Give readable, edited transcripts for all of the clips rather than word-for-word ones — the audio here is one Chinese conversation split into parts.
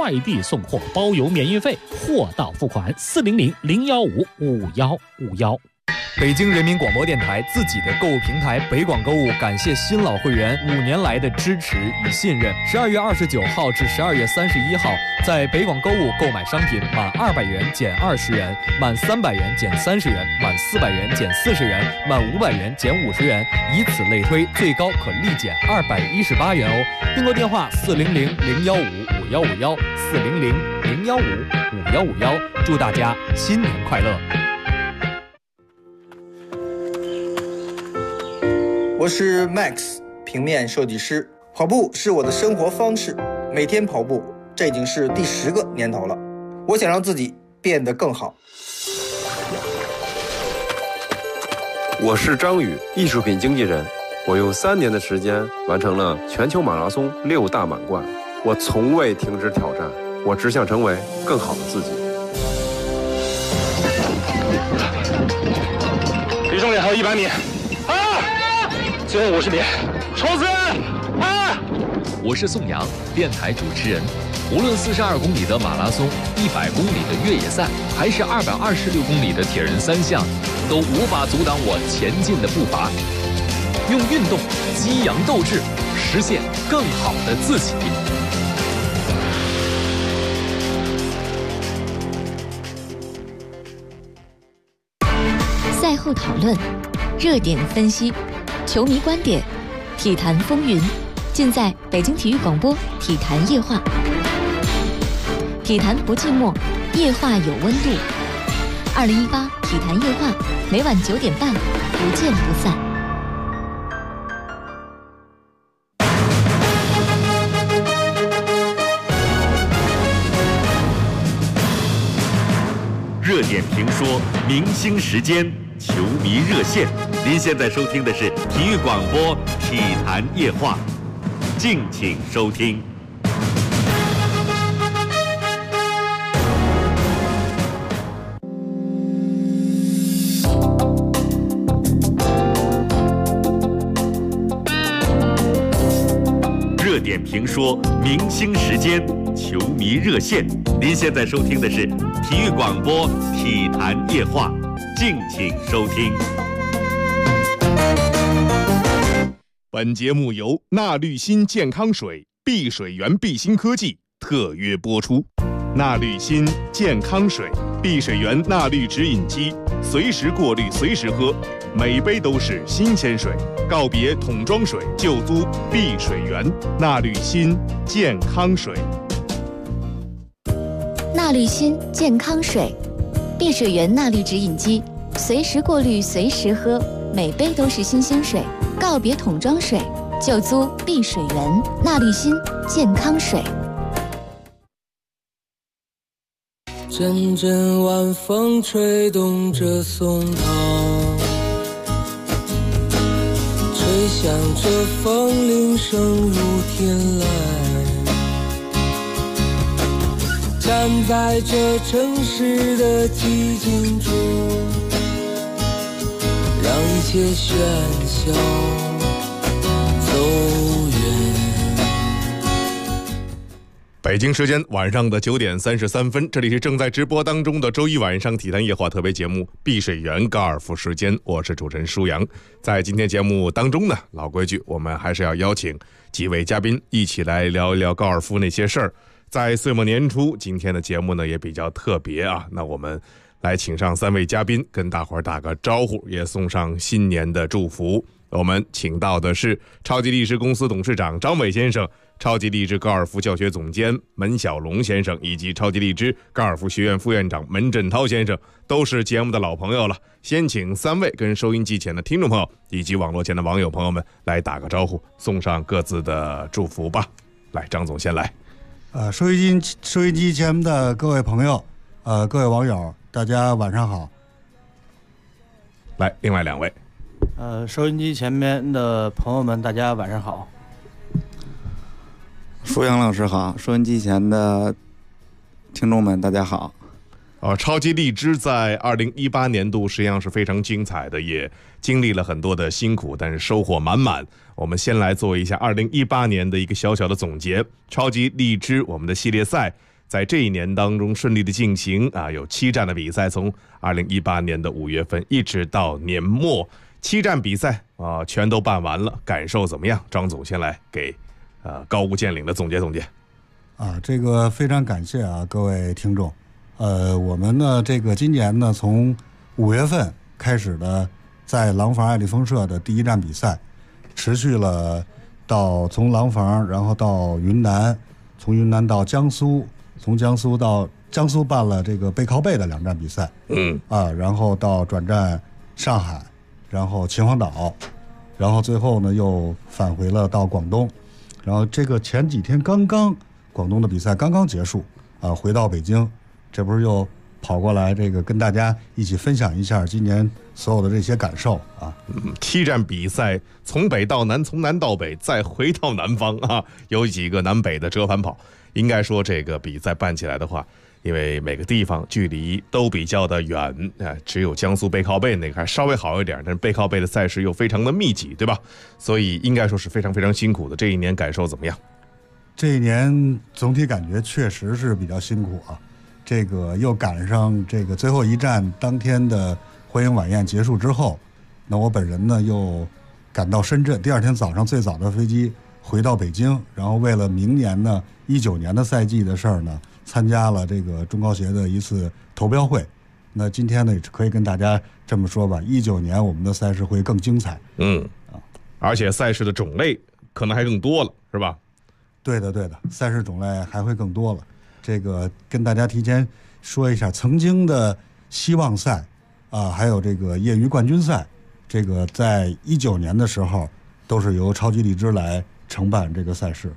快递送货包邮免运费，货到付款，400-015-5151。 北京人民广播电台自己的购物平台北广购物感谢新老会员5年来的支持与信任。12月29号至12月31号，在北广购物购买商品满200元减20元，满300元减30元，满400元减40元，满500元减50元，以此类推，最高可立减218元哦。订购电话400-015-5151，400-015-5151。祝大家新年快乐！ 我是 Max， 平面设计师。跑步是我的生活方式，每天跑步，这已经是第10个年头了。我想让自己变得更好。 我是张宇，艺术品经纪人。我用3年的时间完成了全球马拉松6大满贯。我从未停止挑战，我只想成为更好的自己。 离终点还有100米。最后50米，冲刺！ 我是宋阳，电台主持人。无论42公里的马拉松、100公里的越野赛，还是226公里的铁人3项，都无法阻挡我前进的步伐。用运动激扬斗志，实现更好的自己。 赛后讨论，热点分析。球迷观点，体坛风云，尽在北京体育广播体坛夜话。体坛不寂寞，夜话有温度。2018体坛夜话，每晚9点半，不见不散。 热点评说，明星时间，球迷热线。您现在收听的是体育广播体坛夜话，敬请收听。热点评说，明星时间，球迷热线。您现在收听的是体育广播体坛夜话，敬请收听。 本节目由纳滤新健康水、碧水源碧新科技特约播出。纳滤新健康水、碧水源纳滤直饮机，随时过滤，随时喝，每杯都是新鲜水。告别桶装水，就租碧水源。纳滤新健康水。 纳滤新健康水，碧水源纳滤直饮机，随时过滤，随时喝，每杯都是新鲜水。告别桶装水，就租碧水源。纳滤新健康水。 阵阵晚风吹动着松涛，吹响着风铃声如天籁，站在这城市的寂静中，让一切喧嚣走远。 北京时间晚上的9点33分，这里是正在直播当中的周一晚上体坛夜话特别节目碧水源高尔夫时间，我是主持人舒阳。在今天节目当中呢，老规矩，我们还是要邀请几位嘉宾一起来聊一聊高尔夫那些事儿。在岁末年初，今天的节目呢也比较特别啊，那我们来请上3位嘉宾跟大伙儿打个招呼，也送上新年的祝福。我们请到的是超级励志公司董事长张伟先生，超级励志高尔夫教学总监门小龙先生，以及超级励志高尔夫学院副院长门振涛先生，都是节目的老朋友了。先请3位跟收音机前的听众朋友以及网络前的网友朋友们来打个招呼，送上各自的祝福吧。来，张总先来。 收音机前的各位朋友，各位网友，大家晚上好。 来，另外2位。 收音机前面的朋友们，大家晚上好。 舒阳老师好，收音机前的听众们大家好。 超级荔枝在2018年度实际上是非常精彩的，也经历了很多的辛苦，但是收获满满。我们先来做一下2018年的一个小小的总结。超级荔枝我们的系列赛在这一年当中顺利的进行啊，有7站的比赛，从2018年的5月份一直到年末，7站比赛啊全都办完了，感受怎么样？张总先来给高屋建瓴的总结总结。 这个非常感谢啊，各位听众。我们呢这个今年呢从5月份开始的，在廊坊爱丽风社的第1站比赛，持续了到从廊坊然后到云南，从云南到江苏，从江苏到江苏办了这个背靠背的2站比赛，然后到转战上海，然后秦皇岛，然后最后呢又返回了到广东，然后这个前几天刚刚广东的比赛刚刚结束回到北京，这不是又跑过来这个跟大家一起分享一下今年所有的这些感受啊。 7站比赛从北到南，从南到北，再回到南方啊，有几个南北的折返跑。应该说这个比赛办起来的话，因为每个地方距离都比较的远只有江苏背靠背那个还稍微好一点，但是背靠背的赛事又非常的密集，对吧？所以应该说是非常非常辛苦的。这一年感受怎么样？ 这一年总体感觉确实是比较辛苦啊。这个又赶上这个最后1站当天的欢迎晚宴结束之后，那我本人呢又赶到深圳，第2天早上最早的飞机回到北京，然后为了明年呢19年的赛季的事儿呢，参加了这个中高协的一次投标会。那今天呢也可以跟大家这么说吧，19年我们的赛事会更精彩。 而且赛事的种类可能还更多了，是吧？ 对的，赛事种类还会更多了。这个跟大家提前说一下，曾经的希望赛还有这个业余冠军赛，这个在19年的时候都是由超级荔枝来承办这个赛事。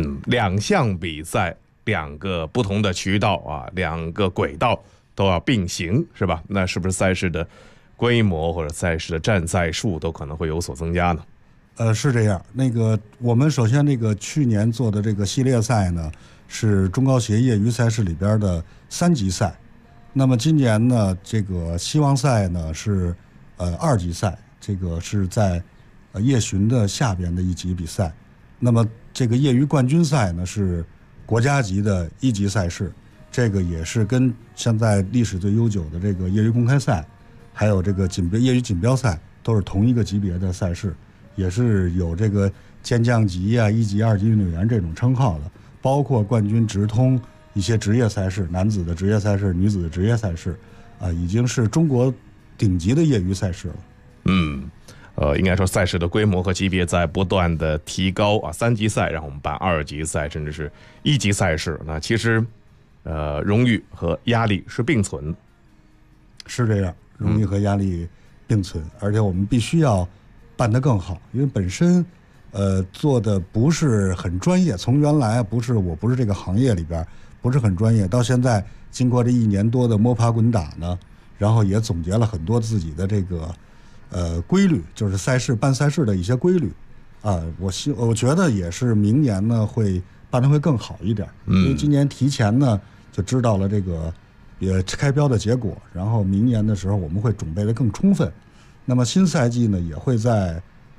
2项比赛，2个不同的渠道2个轨道都要并行，是吧？那是不是赛事的规模或者赛事的站赛数都可能会有所增加呢？ 是这样。那个我们首先这个去年做的这个系列赛呢，是中高协业余赛事里边的3级赛。那么今年呢，这个希望赛呢是2级赛，这个是在夜巡的下边的1级比赛。那么这个业余冠军赛呢是国家级的1级赛事，这个也是跟现在历史最悠久的这个业余公开赛，还有这个业余锦标赛都是同一个级别的赛事，也是有这个健将级1级、2级运动员这种称号的，包括冠军直通一些职业赛事，男子的职业赛事、女子的职业赛事已经是中国顶级的业余赛事了。 应该说赛事的规模和级别在不断的提高3级赛，然后我们办2级赛，甚至是1级赛事。那其实荣誉和压力是并存的。 是这样，荣誉和压力并存，而且我们必须要办得更好，因为本身做的不是很专业，从原来我不是这个行业里边不是很专业，到现在经过这1年多的摸爬滚打呢，然后也总结了很多自己的这个规律，就是办赛事的一些规律我觉得也是明年呢会办得会更好一点，因为今年提前呢就知道了这个开标的结果，然后明年的时候我们会准备得更充分。那么新赛季呢也会在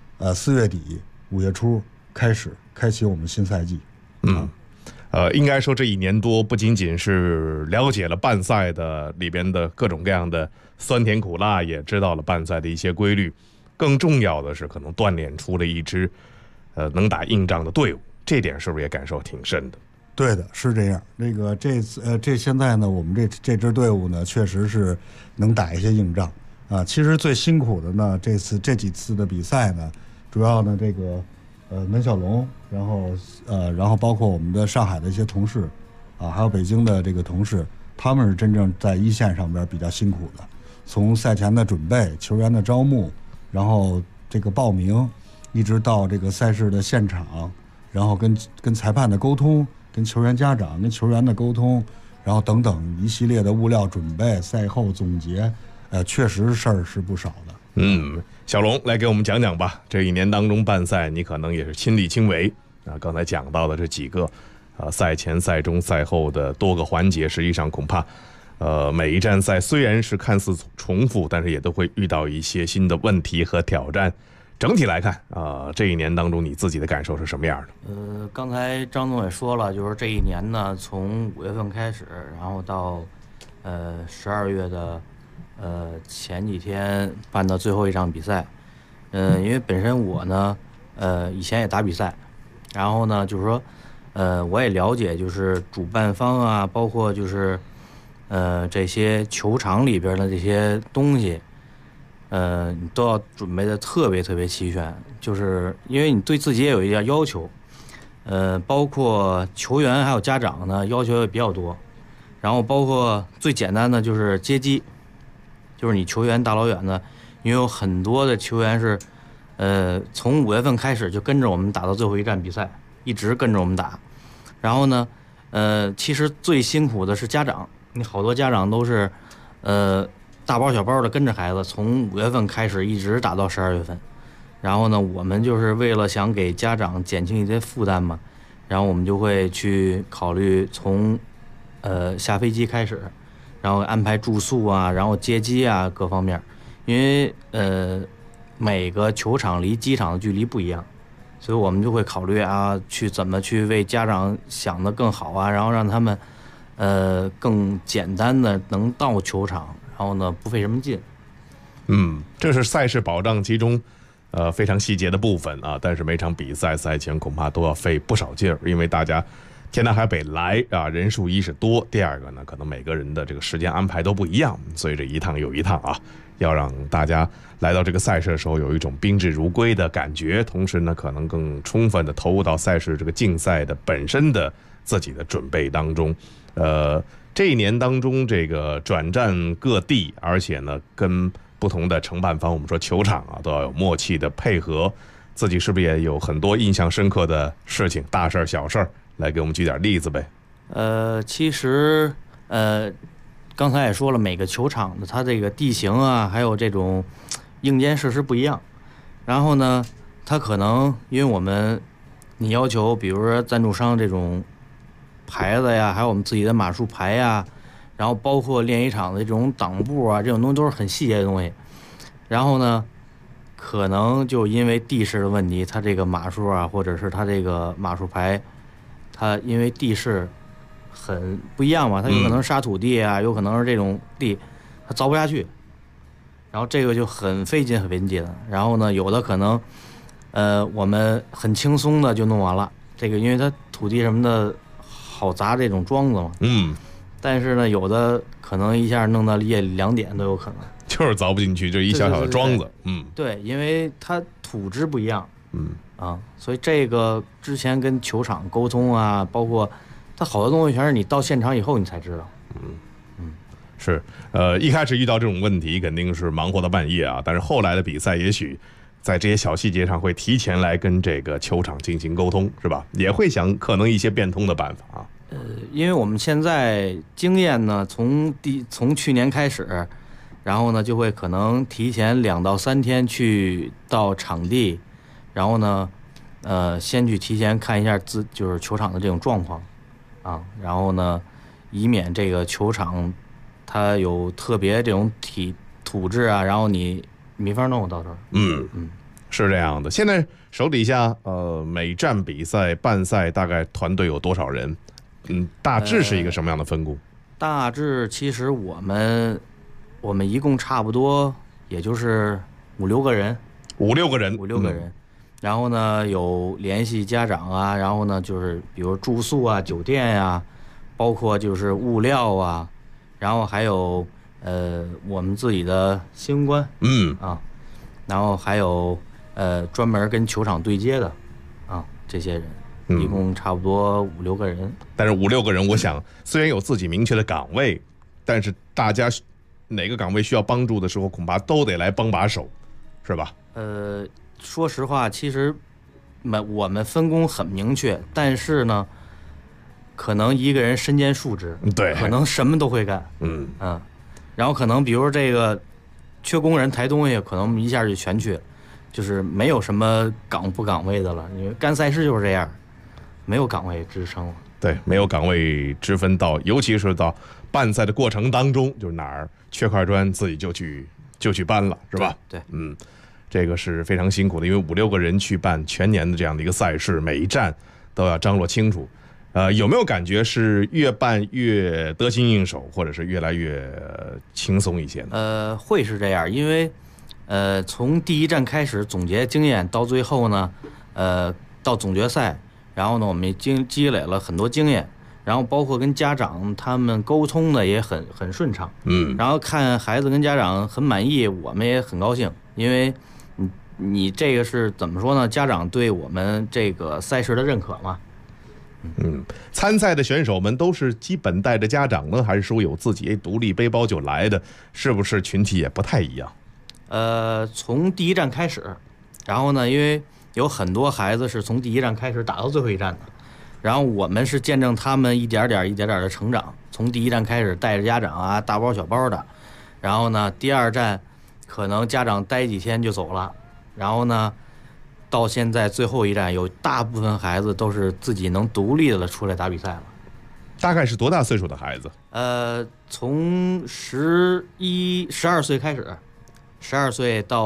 4月底5月初开启我们新赛季。 应该说这1年多不仅仅是了解了办赛的里边的各种各样的酸甜苦辣，也知道了办赛的一些规律，更重要的是可能锻炼出了一支能打硬仗的队伍，这点是不是也感受挺深的？ 对的，是这样。那个这现在呢，我们这支队伍呢，确实是能打一些硬仗其实最辛苦的呢，这几次的比赛呢，主要呢这个门小龙，然后包括我们的上海的一些同事还有北京的这个同事，他们是真正在一线上边比较辛苦的，从赛前的准备、球员的招募，然后这个报名，一直到这个赛事的现场，然后跟裁判的沟通，跟球员家长、跟球员的沟通，然后等等一系列的物料准备、赛后总结，确实事儿是不少的。 小龙来给我们讲讲吧。这1年当中办赛，你可能也是亲力亲为刚才讲到的这几个赛前、赛中、赛后的多个环节，实际上恐怕每一站赛虽然是看似重复，但是也都会遇到一些新的问题和挑战。 整体来看这一年当中你自己的感受是什么样的？ 刚才张总也说了，就是这一年呢，从5月份开始，然后到12月的前几天办的最后一场比赛。因为本身我呢以前也打比赛，然后呢就是说我也了解就是主办方啊，包括就是这些球场里边的这些东西，你都要准备的特别特别齐全，就是因为你对自己也有一点要求，包括球员还有家长呢要求也比较多，然后包括最简单的就是接机，就是你球员大老远的，因为有很多的球员是从5月份开始就跟着我们打到最后一站比赛，一直跟着我们打，然后呢其实最辛苦的是家长，你好多家长都是大包小包的跟着孩子从5月份开始一直打到12月份，然后呢我们就是为了想给家长减轻一些负担嘛，然后我们就会去考虑从下飞机开始，然后安排住宿啊，然后接机啊各方面，因为每个球场离机场的距离不一样，所以我们就会考虑啊去怎么去为家长想得更好啊，然后让他们更简单的能到球场，然后呢不费什么劲。 这是赛事保障其中非常细节的部分啊，但是每场比赛赛前恐怕都要费不少劲儿，因为大家天南海北来啊，人数一是多，第二个呢可能每个人的这个时间安排都不一样，所以这一趟又一趟啊，要让大家来到这个赛事的时候有一种宾至如归的感觉，同时呢可能更充分的投入到赛事这个竞赛的本身的自己的准备当中。这一年当中这个转战各地，而且呢跟不同的承办方，我们说球场啊都要有默契的配合，自己是不是也有很多印象深刻的事情，大事小事来给我们举点例子呗？ 其实刚才也说了，每个球场的它这个地形啊，还有这种硬件设施不一样。然后呢，它可能因为你要求，比如说赞助商这种牌子呀，还有我们自己的马术牌呀，然后包括练习场的这种挡布啊，这种东西都是很细节的东西。然后呢，可能就因为地势的问题，它这个马术啊，或者是它这个马术牌，它因为地势很不一样嘛，它有可能是沙土地啊，有可能是这种地，它凿不下去，然后这个就很费劲很费劲的。然后呢，有的可能我们很轻松的就弄完了，这个因为它土地什么的好砸这种桩子嘛，但是呢有的可能一下弄到夜里2点都有可能， 就是凿不进去，就一小小的桩子。 对，因为它土质不一样，所以这个之前跟球场沟通啊，包括它好多东西全是你到现场以后你才知道。 是，一开始遇到这种问题肯定是忙活到半夜啊，但是后来的比赛也许在这些小细节上会提前来跟这个球场进行沟通，是吧？也会想可能一些变通的办法啊。 因为我们现在经验呢，从去年开始，然后呢就会可能提前2到3天去到场地，然后呢先去提前看一下就是球场的这种状况啊，然后呢以免这个球场它有特别这种土质啊，然后你没法弄到这儿。 是这样的。现在手底下每站比赛办赛大概团队有多少人？大致是一个什么样的分工？ 大致其实我们一共差不多也就是5-6个人。 5、6个人。 5、6个人。然后呢有联系家长啊，然后呢就是比如住宿啊、酒店呀，包括就是物料啊，然后还有我们自己的新官，然后还有专门跟球场对接的啊这些人，一共差不多5、6个人。 但是5、6个人，我想虽然有自己明确的岗位，但是大家哪个岗位需要帮助的时候，恐怕都得来帮把手，是吧？ 说实话，其实我们分工很明确，但是呢，可能一个人身兼数职， 对， 可能什么都会干，然后可能比如这个缺工人抬东西，可能一下就全去，就是没有什么岗位的了，因为干赛事就是这样，没有岗位支撑了。 对，没有岗位之分到，尤其是到办赛的过程当中，就是哪儿缺块砖，自己就去搬了，是吧？ 对， 这个是非常辛苦的，因为5、6个人去办全年的这样的一个赛事，每一站都要张罗清楚。有没有感觉是越办越得心应手，或者是越来越轻松一些呢？ 会是这样，因为从第一站开始总结经验，到最后呢，到总决赛，然后呢，我们积累了很多经验，然后包括跟家长他们沟通的也很顺畅，然后看孩子跟家长很满意，我们也很高兴，因为你这个是怎么说呢？家长对我们这个赛事的认可嘛。 参赛的选手们都是基本带着家长呢，还是说有自己独立背包就来的？是不是群体也不太一样？ 从第一站开始，然后呢，因为有很多孩子是从第一站开始打到最后一站的，然后我们是见证他们一点点的成长，从第一站开始带着家长啊，大包小包的，然后呢，第二站可能家长待几天就走了，然后呢，到现在最后一站，有大部分孩子都是自己能独立的出来打比赛了。 大概是多大岁数的孩子？ 从12岁开始，12岁到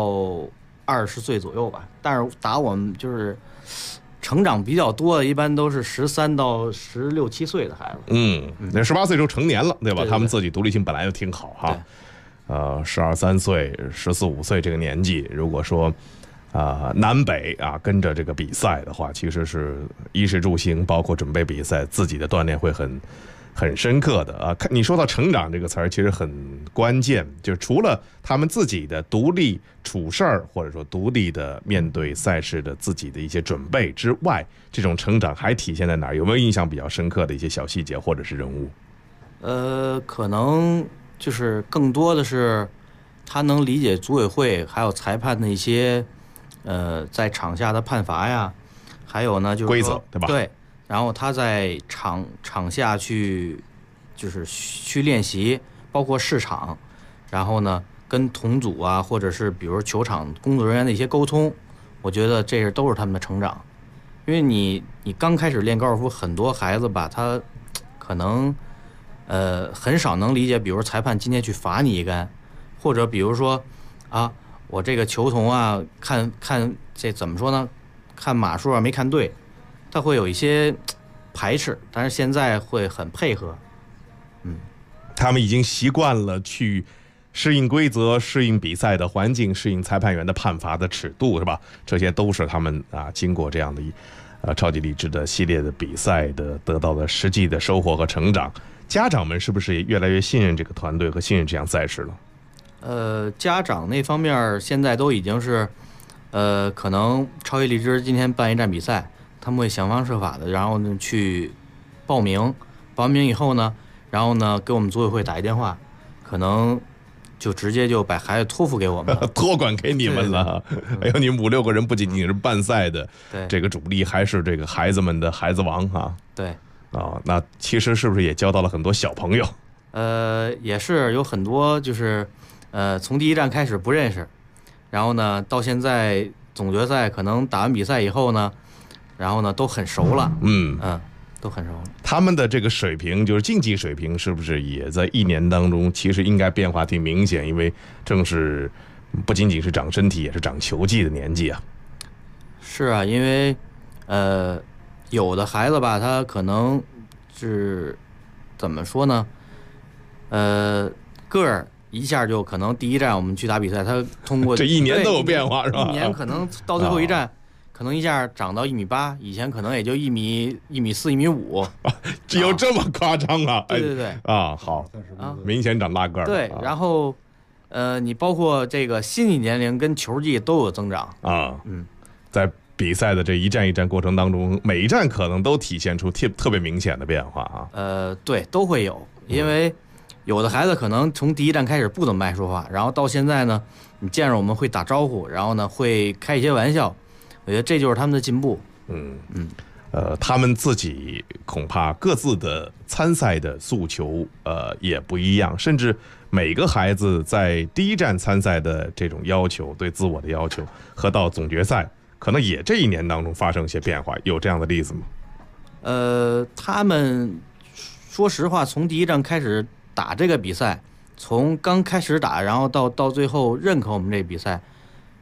20岁左右吧。但是打我们就是成长比较多的，一般都是13到16、17岁的孩子。 那18岁就成年了，对吧？ 对， 他们自己独立性本来就挺好哈。12、13岁、14、15岁这个年纪，如果说南北跟着这个比赛的话，其实是衣食住行，包括准备比赛，自己的锻炼会很深刻的你说到成长这个词儿，其实很关键，就是除了他们自己的独立处事儿，或者说独立的面对赛事的自己的一些准备之外，这种成长还体现在哪儿？有没有印象比较深刻的一些小细节或者是人物？ 可能就是更多的是他能理解组委会还有裁判的一些在场下的判罚呀，还有呢就是规则，对吧？ 对，然后他在场下去练习，包括试场，然后呢跟同组啊，或者是比如球场工作人员的一些沟通，我觉得这都是他们的成长。因为你刚开始练高尔夫，很多孩子吧，他可能很少能理解，比如裁判今天去罚你一杆，或者比如说我这个球童看这怎么说呢？看码数没看对，他会有一些排斥，但是现在会很配合。 他们已经习惯了去适应规则、适应比赛的环境、适应裁判员的判罚的尺度，是吧？这些都是他们经过这样的超级励志的系列的比赛的得到的实际的收获和成长。家长们是不是也越来越信任这个团队和信任这项赛事了？ 家长那方面现在都已经是，可能超级励志今天办一站比赛，他们会想方设法的，然后呢去报名以后呢，然后呢给我们组委会打一电话，可能就直接就把孩子托付给我们了， 托管给你们了。哎呦，你们5、6个人不仅仅是办赛的这个主力，还是这个孩子们的孩子王啊。 对。 那其实是不是也交到了很多小朋友？ 也是有很多就是从第一站开始不认识，然后呢到现在总决赛可能打完比赛以后呢，然后呢都很熟了。都很熟了。 他们的这个水平，就是竞技水平，是不是也在1年当中其实应该变化挺明显？因为正是不仅仅是长身体，也是长球技的年纪啊。 是啊，因为有的孩子吧，他可能是怎么说呢？个儿一下就可能第一站我们去打比赛，他通过这1年都有变化是吧？1 年可能到最后一站，可能一下长到1.8米，以前可能也就1.4米、1.5米。 只有这么夸张啊？ 对好明显长大个儿。 对，然后你包括这个心理年龄跟球技都有增长在比赛的这一站一站过程当中，每一站可能都体现出特别明显的变化对，都会有，因为有的孩子可能从第一站开始不怎么爱说话，然后到现在呢，你见着我们会打招呼，然后呢会开一些玩笑，我觉得这就是他们的进步。 他们自己恐怕各自的参赛的诉求也不一样，甚至每个孩子在第一站参赛的这种要求，对自我的要求和到总决赛可能也这1年当中发生一些变化，有这样的例子吗？ 他们说实话，从第一站开始打这个比赛，从刚开始打，然后到最后认可我们这个比赛，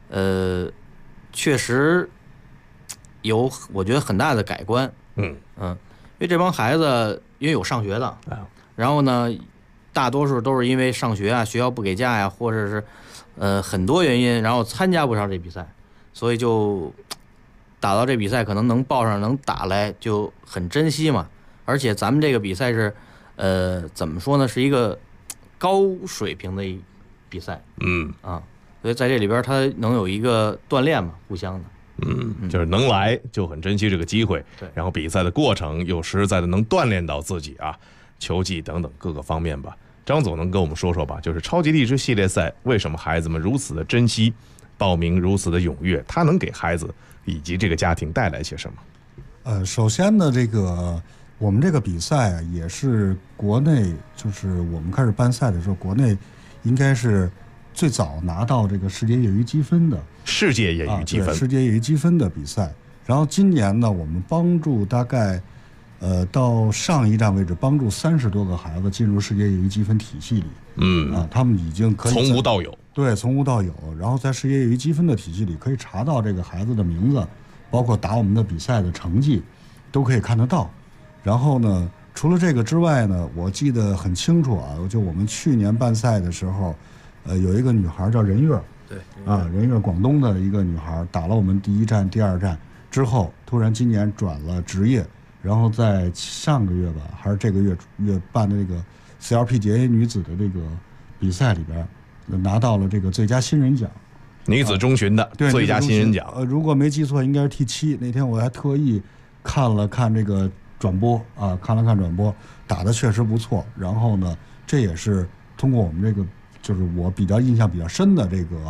确实有我觉得很大的改观。因为这帮孩子因为有上学的，然后呢，大多数都是因为上学啊，学校不给假呀，或者是很多原因，然后参加不上这比赛，所以就打到这比赛可能能报上能打来就很珍惜嘛。而且咱们这个比赛是怎么说呢，是一个高水平的比赛，所以在这里边他能有一个锻炼嘛，互相的。 就是能来就很珍惜这个机会， 对， 然后比赛的过程又实在的能锻炼到自己啊，球技等等各个方面吧。张总能跟我们说说吧，就是超级荔枝系列赛为什么孩子们如此的珍惜，报名如此的踊跃，它能给孩子以及这个家庭带来些什么？ 首先呢，这个我们这个比赛啊，也是国内，就是我们开始办赛的时候，国内应该是最早拿到这个世界业余积分的。 世界业余积分， 世界业余积分的比赛。然后今年呢，我们帮助大概，到上一站为止，帮助30多个孩子进入世界业余积分体系里。他们已经可以从无到有。 对，从无到有。然后在世界业余积分的体系里，可以查到这个孩子的名字，包括打我们的比赛的成绩，都可以看得到。然后呢，除了这个之外呢，我记得很清楚啊，就我们去年办赛的时候，有一个女孩叫任月。 对任月，广东的一个女孩，打了我们第1站、第2站之后，突然今年转了职业，然后在上个月吧，还是这个月办的这个 CLPGA 女子的这个比赛里边，拿到了这个最佳新人奖， 女子中巡的最佳新人奖。 如果没记错，应该是 T7。那天我还特意看了看这个转播啊，看了看转播，打得确实不错。然后呢，这也是通过我们这个。就是我比较印象比较深的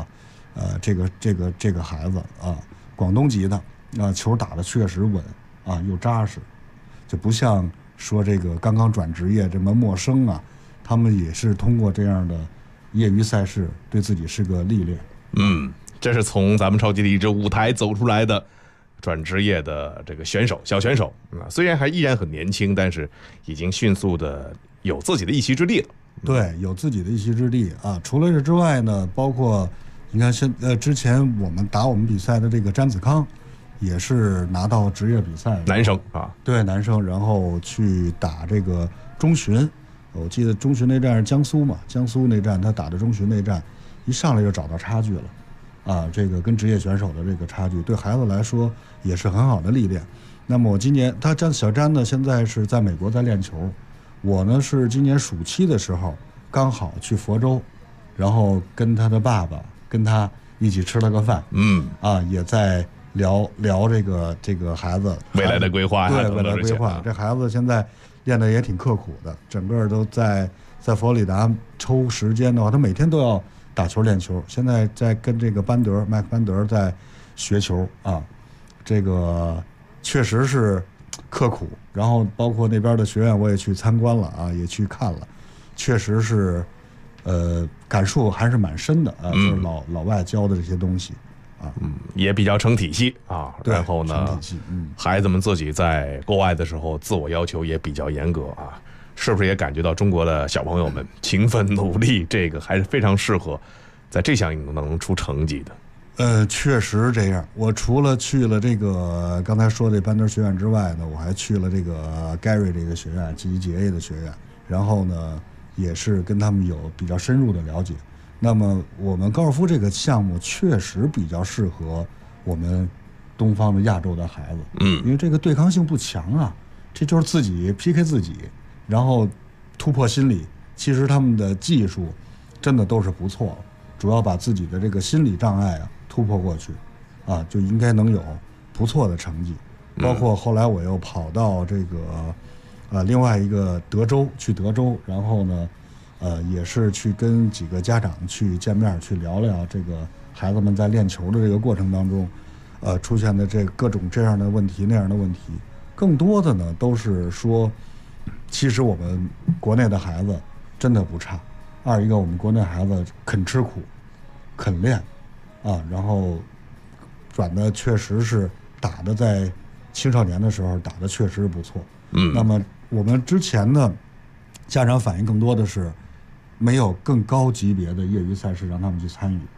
这个孩子啊，广东籍的啊，球打得确实稳啊，又扎实，就不像说这个刚刚转职业这么陌生啊。他们也是通过这样的业余赛事，对自己是个历练。 这是从咱们超级荔枝舞台走出来的转职业的这个选手，小选手啊，虽然还依然很年轻，但是已经迅速的有自己的一席之地了。 对，有自己的一席之地啊。除了这之外呢，包括你看之前我们打我们比赛的这个詹子康，也是拿到职业比赛， 男生啊， 对，男生，然后去打这个中巡。我记得中巡那站是江苏嘛，江苏那站他打的中巡那站，一上来就找到差距了啊，这个跟职业选手的这个差距，对孩子来说也是很好的历练。那么我今年小詹呢，现在是在美国在练球。我呢是今年暑期的时候刚好去佛州，然后跟他的爸爸跟他一起吃了个饭，也在聊这个孩子未来的规划， 对，未来规划。这孩子现在练得也挺刻苦的，整个都在佛罗里达抽时间的话，他每天都要打球练球。现在在跟这个麦克班德在学球啊，这个确实是刻苦。然后包括那边的学院我也去参观了啊，也去看了，确实是感受还是蛮深的啊，就是老外教的这些东西啊， 也比较成体系啊。然后呢，孩子们自己在国外的时候自我要求也比较严格啊，是不是也感觉到中国的小朋友们勤奋努力，这个还是非常适合在这项运动能出成绩的？ 确实这样。我除了去了这个刚才说的班德学院之外呢，我还去了这个 Gary 这个学院 GGA 的学院，然后呢也是跟他们有比较深入的了解。那么我们高尔夫这个项目确实比较适合我们东方的亚洲的孩子，因为这个对抗性不强啊，这就是自己 PK 自己，然后突破心理。其实他们的技术真的都是不错，主要把自己的这个心理障碍啊突破过去，啊，就应该能有不错的成绩。包括后来我又跑到这个另外一个去德州，然后呢，也是去跟几个家长去见面，去聊聊这个孩子们在练球的这个过程当中，出现的这各种这样的问题那样的问题。更多的呢都是说，其实我们国内的孩子真的不差。二一个，我们国内孩子肯吃苦，肯练。啊，然后转的确实是打的，在青少年的时候打的确实不错。那么我们之前呢，家长反映更多的是没有更高级别的业余赛事让他们去参与，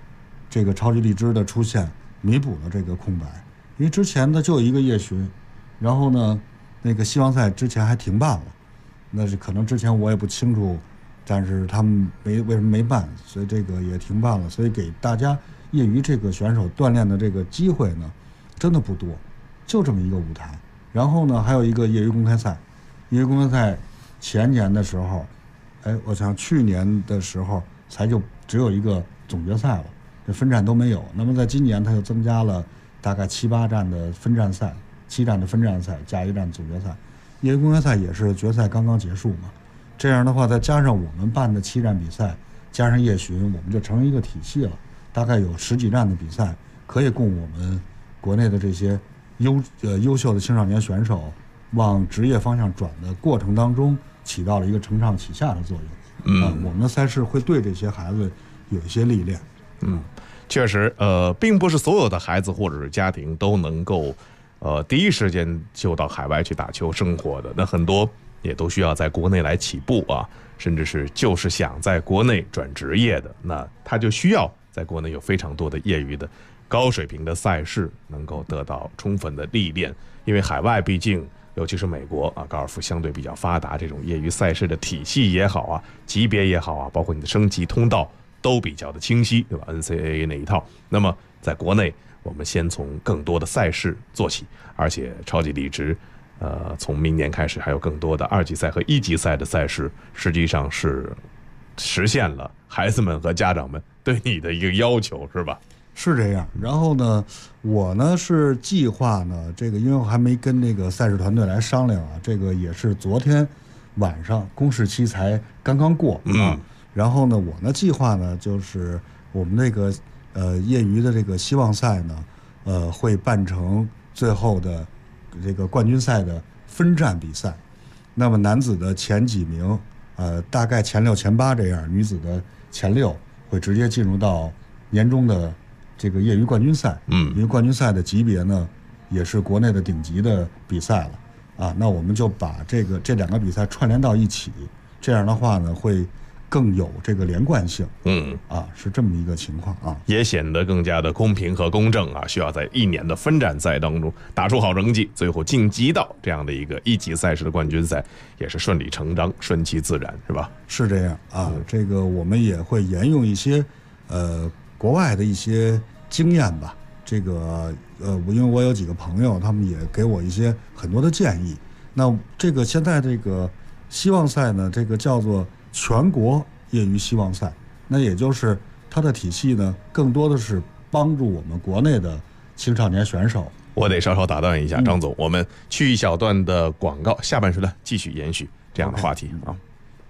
这个超级荔枝的出现弥补了这个空白，因为之前呢就有一个夜巡，然后呢那个希望赛之前还停办了，那是可能之前我也不清楚，但是他们为什么没办，所以这个也停办了，所以给大家业余这个选手锻炼的这个机会呢真的不多，就这么一个舞台。然后呢还有一个业余公开赛，业余公开赛前年的时候，我想去年的时候才就只有一个总决赛了，这分站都没有。那么在今年它又增加了大概7、8站的分站赛，7站的分站赛加1站总决赛。业余公开赛也是决赛刚刚结束嘛，这样的话再加上我们办的7站比赛，加上夜巡，我们就成一个体系了，大概有10几站的比赛可以供我们国内的这些优秀的青少年选手往职业方向转的过程当中起到了一个承上启下的作用。我们的赛事会对这些孩子有一些历练。 确实，并不是所有的孩子或者是家庭都能够第一时间就到海外去打球生活的，那很多也都需要在国内来起步啊，甚至是就是想在国内转职业的，那他就需要在国内有非常多的业余的高水平的赛事能够得到充分的历练，因为海外毕竟尤其是美国啊，高尔夫相对比较发达，这种业余赛事的体系也好啊，级别也好啊，包括你的升级通道都比较的清晰，对吧 ？NCAA 那一套。那么在国内，我们先从更多的赛事做起，而且超级荔枝，从明年开始还有更多的2级赛和1级赛的赛事，实际上是实现了孩子们和家长们对你的一个要求，是吧？ 是这样。然后呢，我呢是计划呢，这个因为我还没跟那个赛事团队来商量啊，这个也是昨天晚上公示期才刚刚过啊。然后呢，我呢计划呢就是我们那个业余的这个希望赛呢，会办成最后的这个冠军赛的分站比赛。那么男子的前几名，大概前6、前8这样，女子的前6会直接进入到年终的这个业余冠军赛。因为冠军赛的级别呢也是国内的顶级的比赛了啊。那我们就把这2个比赛串联到一起，这样的话呢会更有这个连贯性。是这么一个情况啊， 也显得更加的公平和公正啊。需要在1年的分站赛当中打出好成绩，最后晋级到这样的一个1级赛事的冠军赛，也是顺理成章、顺其自然，是吧？ 是这样啊。这个我们也会沿用一些国外的一些经验吧。这个因为我有几个朋友，他们也给我一些很多的建议。那这个现在这个希望赛呢，这个叫做全国业余希望赛，那也就是它的体系呢，更多的是帮助我们国内的青少年选手。 我得稍稍打断一下，张总，我们去一小段的广告，下半时段继续延续这样的话题啊。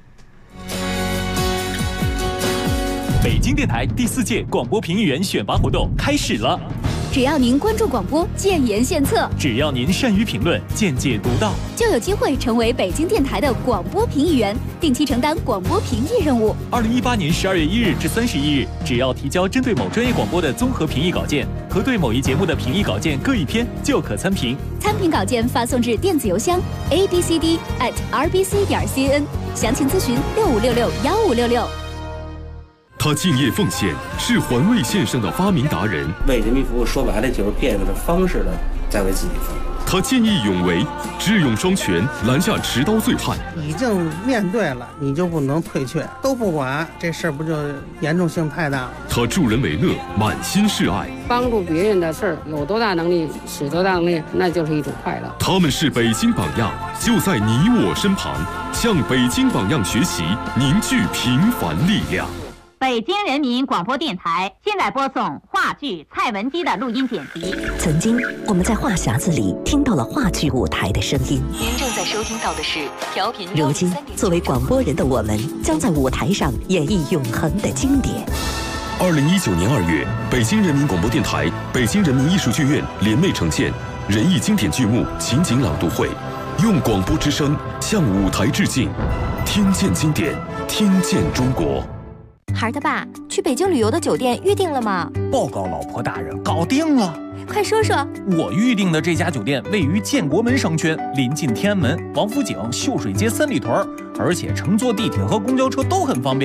北京电台第4届广播评议员选拔活动开始了。 只要您关注广播，建言献策； 只要您善于评论，见解独到， 就有机会成为北京电台的广播评议员，定期承担广播评议任务。 2018年12月1日至31日，只要提交针对某专业广播的综合评议稿件和对某一节目的评议稿件各1篇，就可参评。 参评稿件发送至电子邮箱 abcd@rbc.cn， 详情咨询65661566。 他敬业奉献，是环卫线上的发明达人。 为人民服务，说白了就是变着方式的在为自己服务。 他见义勇为，智勇双全，拦下持刀醉汉。 已经面对了，你就不能退却，都不管，这事儿不就严重性太大了？ 他助人为乐，满心是爱。 帮助别人的事儿，有多大能力使多大能力，那就是一种快乐。 他们是北京榜样，就在你我身旁，向北京榜样学习，凝聚平凡力量。 北京人民广播电台现在播送话剧《蔡文姬》的录音剪辑。 曾经，我们在话匣子里听到了话剧舞台的声音。 您正在收听到的是调频。 如今，作为广播人的我们，将在舞台上演绎永恒的经典。 2019年2月，北京人民广播电台、北京人民艺术剧院联袂呈现人艺经典剧目情景朗读会，用广播之声向舞台致敬，听见经典，听见中国。 孩儿他爸，去北京旅游的酒店预定了吗？ 报告老婆大人，搞定了。 快说说。 我预定的这家酒店位于建国门商圈，临近天安门、王府井、秀水街三里屯，而且乘坐地铁和公交车都很方便。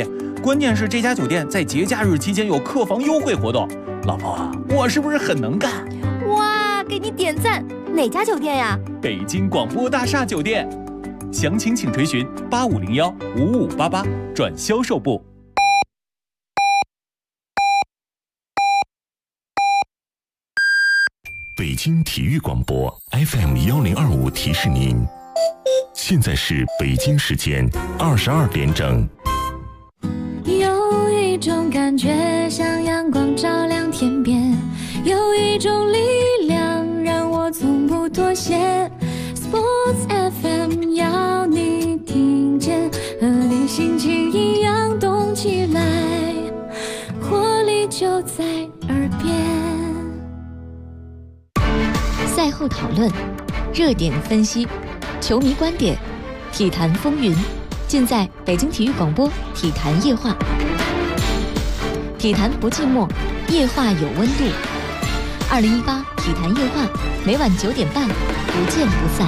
关键是这家酒店在节假日期间有客房优惠活动。老婆，我是不是很能干？ 哇，给你点赞！哪家酒店呀？ 北京广播大厦酒店。详情请垂询8501-5588转销售部。 北京体育广播 FM1025提示您，现在是北京时间22点整。 有一种感觉像阳光照亮天边，有一种力量让我从不妥协。Sports FM 要你听见，和你心情一样动起来，活力就在耳边。 赛后讨论，热点分析，球迷观点，体坛风云，尽在北京体育广播体坛夜话。体坛不寂寞，夜话有温度。2018体坛夜话，每晚9点半，不见不散。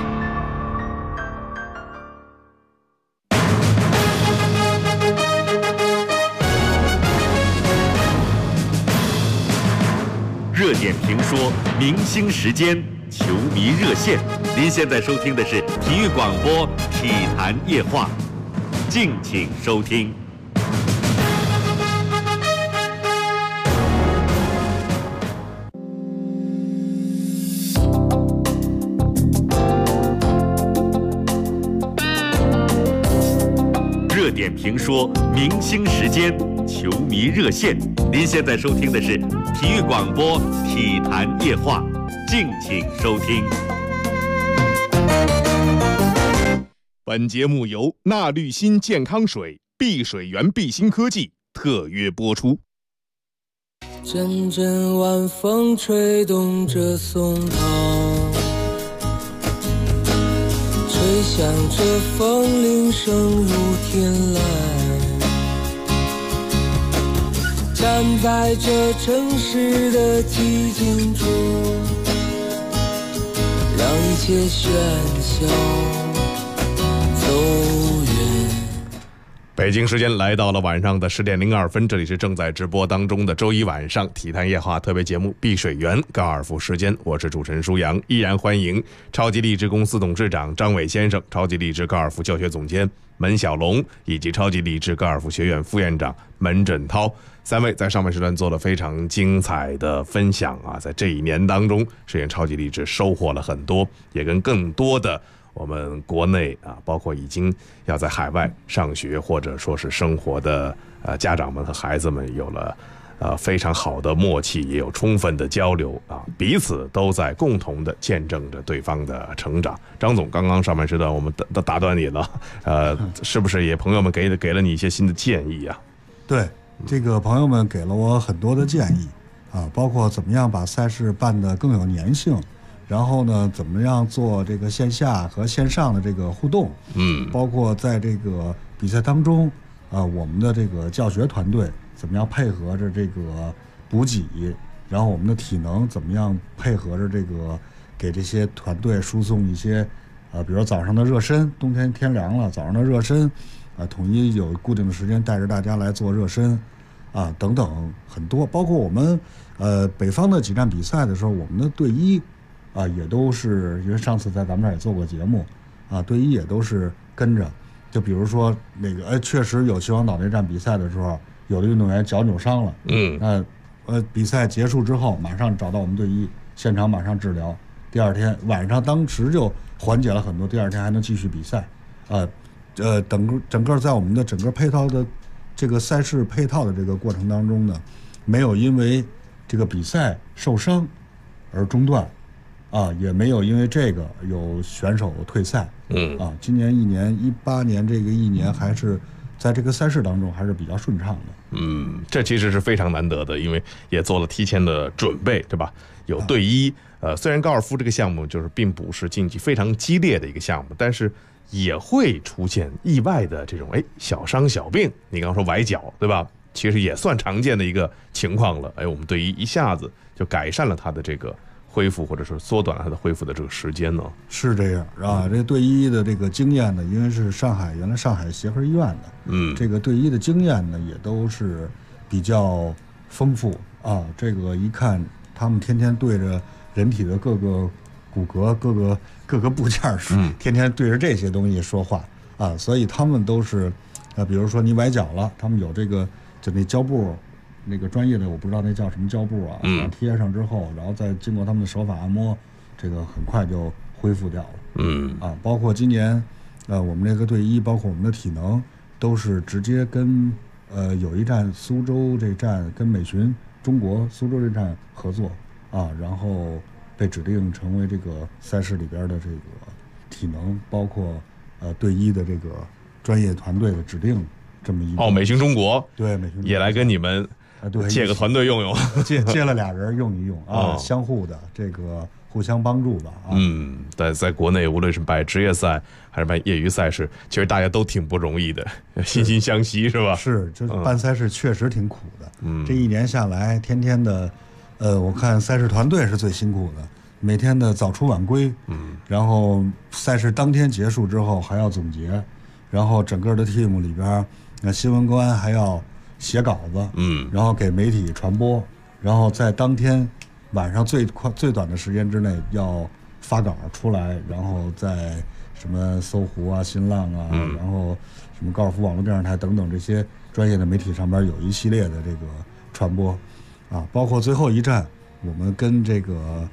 热点评说，明星时间，球迷热线。您现在收听的是体育广播体坛夜话，敬请收听。热点评说，明星时间，球迷热线。您现在收听的是体育广播体坛夜话，敬请收听。 本节目由纳绿新健康水、碧水源碧新科技特约播出。 阵阵晚风吹动着松涛，吹响着风铃声如天籁，站在这城市的寂静中，让一切喧嚣走远。 北京时间来到了晚上的10点02分，这里是正在直播当中的周一晚上体坛夜话特别节目《碧水源高尔夫时间》，我是主持人舒阳，依然欢迎超级励志公司董事长张伟先生、超级励志高尔夫教学总监门小龙以及超级励志高尔夫学院副院长门振涛三位在上半时段做了非常精彩的分享啊！在这一年当中，实验超级励志收获了很多，也跟更多的我们国内啊，包括已经要在海外上学或者说是生活的家长们和孩子们有了非常好的默契，也有充分的交流啊，彼此都在共同的见证着对方的成长。张总，刚刚上半时段我们打断你了，是不是也朋友们给了你一些新的建议啊？ 对，这个朋友们给了我很多的建议啊，包括怎么样把赛事办得更有粘性。然后呢，怎么样做这个线下和线上的这个互动？包括在这个比赛当中，我们的这个教学团队怎么样配合着这个补给，然后我们的体能怎么样配合着这个给这些团队输送一些，比如早上的热身，冬天天凉了，早上的热身，统一有固定的时间带着大家来做热身，等等很多，包括我们北方的几站比赛的时候，我们的队医。也都是因为上次在咱们这儿也做过节目，队医也都是跟着。就比如说那个，确实有秦皇岛那站比赛的时候，有的运动员脚扭伤了，比赛结束之后马上找到我们队医，现场马上治疗。第二天晚上当时就缓解了很多，第二天还能继续比赛。整个在我们的整个配套的这个赛事配套的这个过程当中呢，没有因为这个比赛受伤而中断。也没有因为这个有选手退赛。今年18年这个一年还是在这个赛事当中还是比较顺畅的。 这其实是非常难得的，因为也做了提前的准备，对吧？有队医，虽然高尔夫这个项目就是并不是竞技非常激烈的一个项目，但是也会出现意外的这种小伤小病。你刚刚说崴脚，对吧？其实也算常见的一个情况了。我们队医一下子就改善了他的这个恢复，或者是缩短了它的恢复的这个时间呢？ 是这样啊，这队医的这个经验呢，因为是原来上海协和医院的，这个队医的经验呢也都是比较丰富啊。这个一看他们天天对着人体的各个骨骼、各个部件天天对着这些东西说话啊，所以他们都是比如说你崴脚了，他们有这个就那胶布。那个专业的我不知道那叫什么胶布啊，贴上之后，然后再经过他们的手法按摩，这个很快就恢复掉了。包括今年，我们这个队医，包括我们的体能，都是直接跟有一站苏州这站跟美巡中国苏州这站合作啊，然后被指定成为这个赛事里边的这个体能，包括队医的这个专业团队的指定这么一个。 美巡中国对美巡也来跟你们。 对， 借个团队用用， 借了俩人用一用啊，相互的这个互相帮助吧啊。 在国内无论是办职业赛还是办业余赛事，其实大家都挺不容易的，惺惺相惜是吧？ 是，就办赛事确实挺苦的。这一年下来，天天的，我看赛事团队是最辛苦的，每天的早出晚归，然后赛事当天结束之后还要总结，然后整个的 team 里边，那新闻官还要写稿子，然后给媒体传播，然后在当天晚上最短的时间之内要发稿出来，然后在什么搜狐啊、新浪啊，然后什么高尔夫网络电视台等等这些专业的媒体上边有一系列的这个传播，啊，包括最后一站，我们跟这个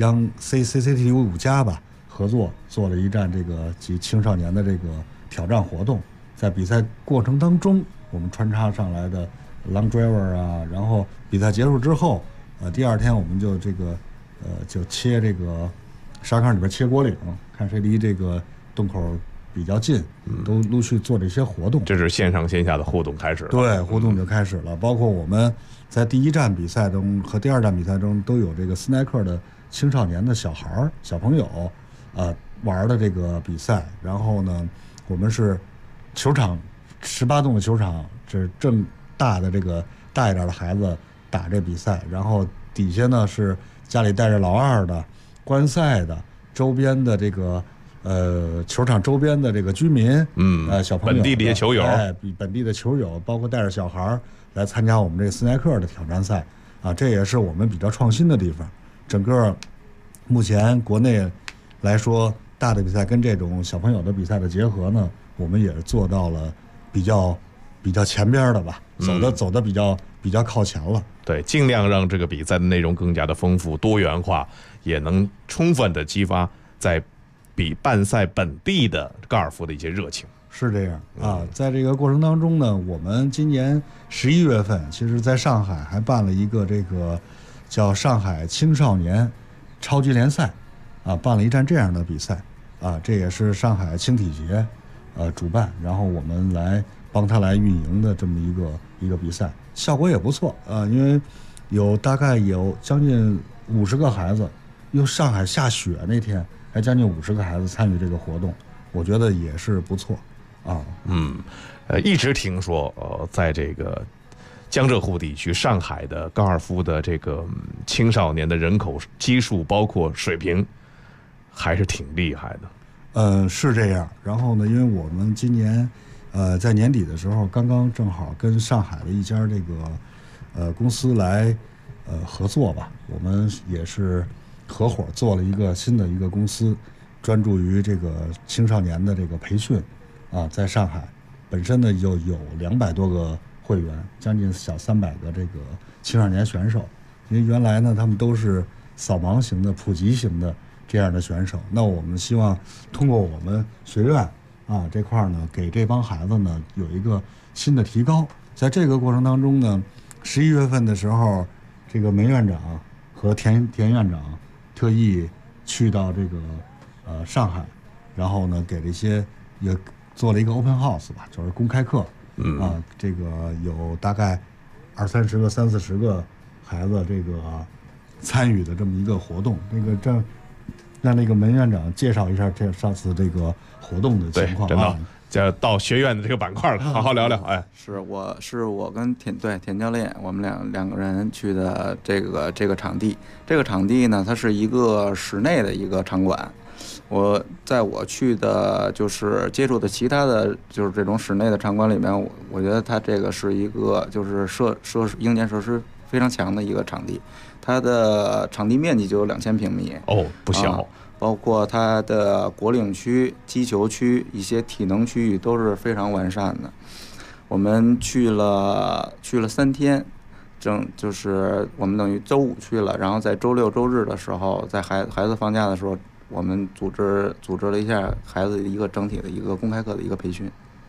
CCTV5+吧合作做了一站这个及青少年的这个挑战活动，在比赛过程当中。我们穿插上来的 long driver 啊，然后比赛结束之后，第二天我们就这个就切这个沙坑里边切果岭，看谁离这个洞口比较近，都陆续做这些活动。 这是线上线下的互动开始了。 对，互动就开始了。包括我们在第一站比赛中和第二站比赛中都有这个斯耐克的青少年的小朋友玩的这个比赛。然后呢，我们是球场。18洞的球场，这正大的这个大一点的孩子打这比赛，然后底下呢是家里带着老二的观赛的周边的这个球场周边的这个居民，小朋友本地的球友， 本地的球友，包括带着小孩来参加我们这个斯耐克的挑战赛啊，这也是我们比较创新的地方。整个目前国内来说，大的比赛跟这种小朋友的比赛的结合呢，我们也是做到了。比较前边的吧，走的比较靠前了。 对，尽量让这个比赛的内容更加的丰富多元化，也能充分的激发在办赛本地的高尔夫的一些热情。 是这样啊，在这个过程当中呢，我们今年11月份，其实在上海还办了一个这个叫上海青少年超级联赛啊，办了一站这样的比赛啊，这也是上海青体协。主办，然后我们来帮他来运营的这么一个比赛，效果也不错啊，因为大概有将近50个孩子，又上海下雪那天，还将近50个孩子参与这个活动，我觉得也是不错啊。 一直听说在这个江浙沪地区，上海的高尔夫的这个青少年的人口基数，包括水平，还是挺厉害的。 是这样。然后呢，因为我们今年，在年底的时候，刚刚正好跟上海的一家这个，公司来，合作吧。我们也是合伙做了一个新的一个公司，专注于这个青少年的这个培训，啊，在上海本身呢就有200多个会员，将近小300个这个青少年选手。因为原来呢，他们都是扫盲型的、普及型的。这样的选手，那我们希望通过我们学院啊这块呢，给这帮孩子呢有一个新的提高。在这个过程当中呢，11月份的时候，这个梅院长和田院长特意去到这个上海，然后呢给这些也做了一个 open house 吧，就是公开课，这个有大概20-30个、30-40个孩子这个参与的这么一个活动，让那个门院长介绍一下上次这个活动的情况。 真的， 到学院的这个板块了，好好聊聊。哎， 是我跟田教练，我们两个人去的这个场地。这个场地呢，它是一个室内的一个场馆。我去的就是接触的其他的就是这种室内的场馆里面，我觉得它这个是一个就是设施硬件设施非常强的一个场地。它的场地面积就有2000平米哦，不小。 包括它的果岭区、击球区、一些体能区域都是非常完善的。我们去了3天，就是我们等于周5去了，然后在周6、周日的时候，在孩子放假的时候，我们组织了一下孩子一个整体的一个公开课的一个培训。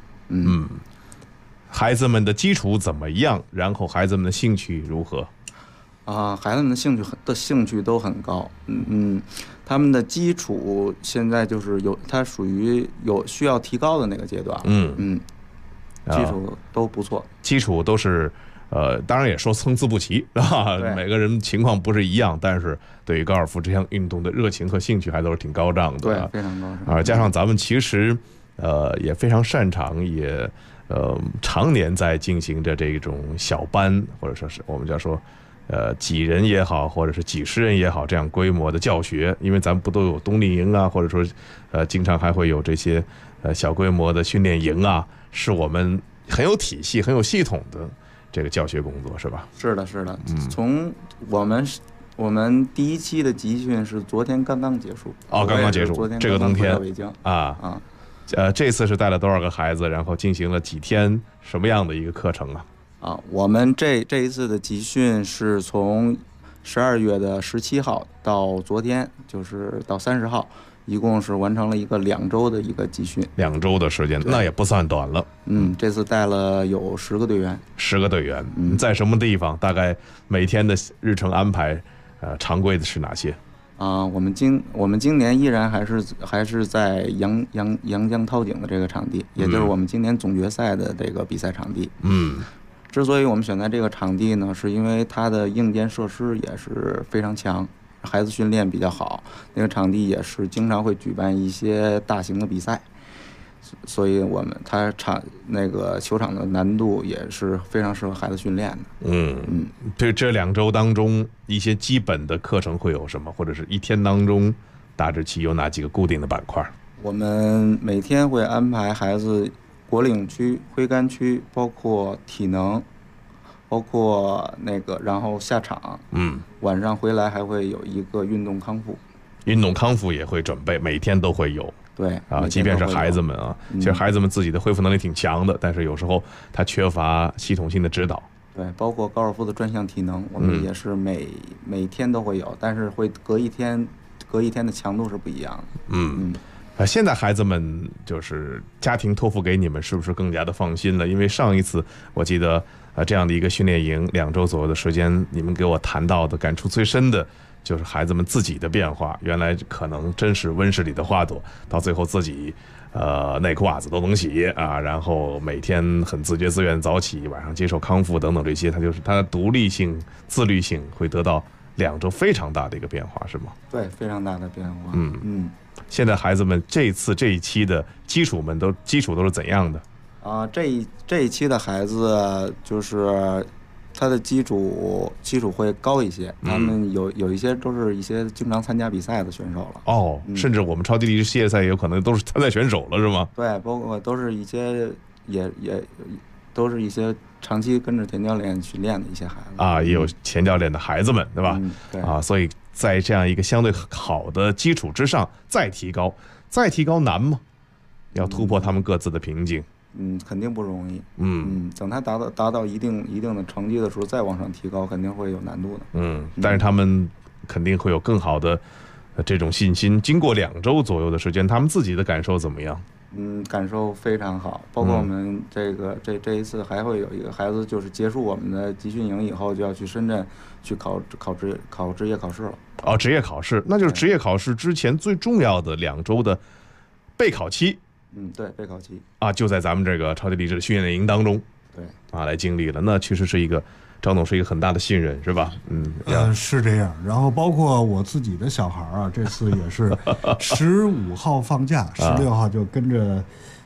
孩子们的基础怎么样？然后孩子们的兴趣如何？ 孩子们的兴趣都很高。他们的基础现在就是它属于有需要提高的那个阶段。基础都不错。 基础都是。当然也说参差不齐啊，每个人情况不是一样，但是对于高尔夫这项运动的热情和兴趣还都是挺高涨的， 对，非常高涨。 加上咱们其实也非常擅长，也常年在进行着这种小班，或者说是我们叫说几人也好，或者是几十人也好，这样规模的教学，因为咱们不都有冬令营啊，或者说经常还会有这些小规模的训练营啊，是我们很有体系、很有系统的。这个教学工作是吧？ 是的。从我们第一期的集训是昨天刚刚结束。 刚刚结束。这个冬天北京这次是带了多少个孩子？然后进行了几天什么样的一个课程啊？ 我们这一次的集训是从12月的17号到昨天，就是到30号。一共是完成了一个2周的一个集训 ，2周的时间，那也不算短了。 这次带了有10个队员 ，10个队员。在什么地方？大概每天的日程安排，常规的是哪些？ 我们今年依然还是在阳江涛景的这个场地，也就是我们今年总决赛的这个比赛场地。之所以我们选在这个场地呢，是因为它的硬件设施也是非常强。孩子训练比较好，那个场地也是经常会举办一些大型的比赛，所以那个球场的难度也是非常适合孩子训练的。 这2周当中一些基本的课程会有什么，或者是一天当中大致期有哪几个固定的板块？ 我们每天会安排孩子果岭区、挥杆区，包括体能。包括然后下场，晚上回来还会有一个运动康复也会准备，每天都会有。 对即便是孩子们其实孩子们自己的恢复能力挺强的，但是有时候他缺乏系统性的指导。 对，包括高尔夫的专项体能，我们也是每天都会有，但是会隔一天的强度是不一样的。现在孩子们就是家庭托付给你们，是不是更加的放心了？因为上一次我记得这样的一个训练营2周左右的时间，你们给我谈到的感触最深的就是孩子们自己的变化，原来可能真是温室里的花朵，到最后自己内裤袜子都能洗然后每天很自觉自愿早起，晚上接受康复等等这些，他的独立性、自律性会得到2周非常大的一个变化，是吗？ 对，非常大的变化。 现在孩子们这一期的基础都是怎样的？ 这一期的孩子就是他的基础会高一些，他们有一些都是一些经常参加比赛的选手了。 甚至我们超级力士系列赛也有可能都是参赛选手了，是吗？ 对，包括都是一些也都是一些长期跟着田教练训练的一些孩子也有田教练的孩子们，对吧？ 对所以在这样一个相对好的基础之上再提高难吗？要突破他们各自的瓶颈。 肯定不容易。等他达到一定的成绩的时候，再往上提高，肯定会有难度的。 但是他们肯定会有更好的这种信心。经过2周左右的时间，他们自己的感受怎么样？ 感受非常好。包括我们这一次还会有一个孩子，就是结束我们的集训营以后，就要去深圳去考职业考试了。 职业考试，那就是职业考试之前最重要的2周的备考期。 对，备考期就在咱们这个超级励志训练营当中， 对来经历了。那其实是一个张总是一个很大的信任，是吧？ 是这样。然后包括我自己的小孩这次也是15号放假，16号就跟着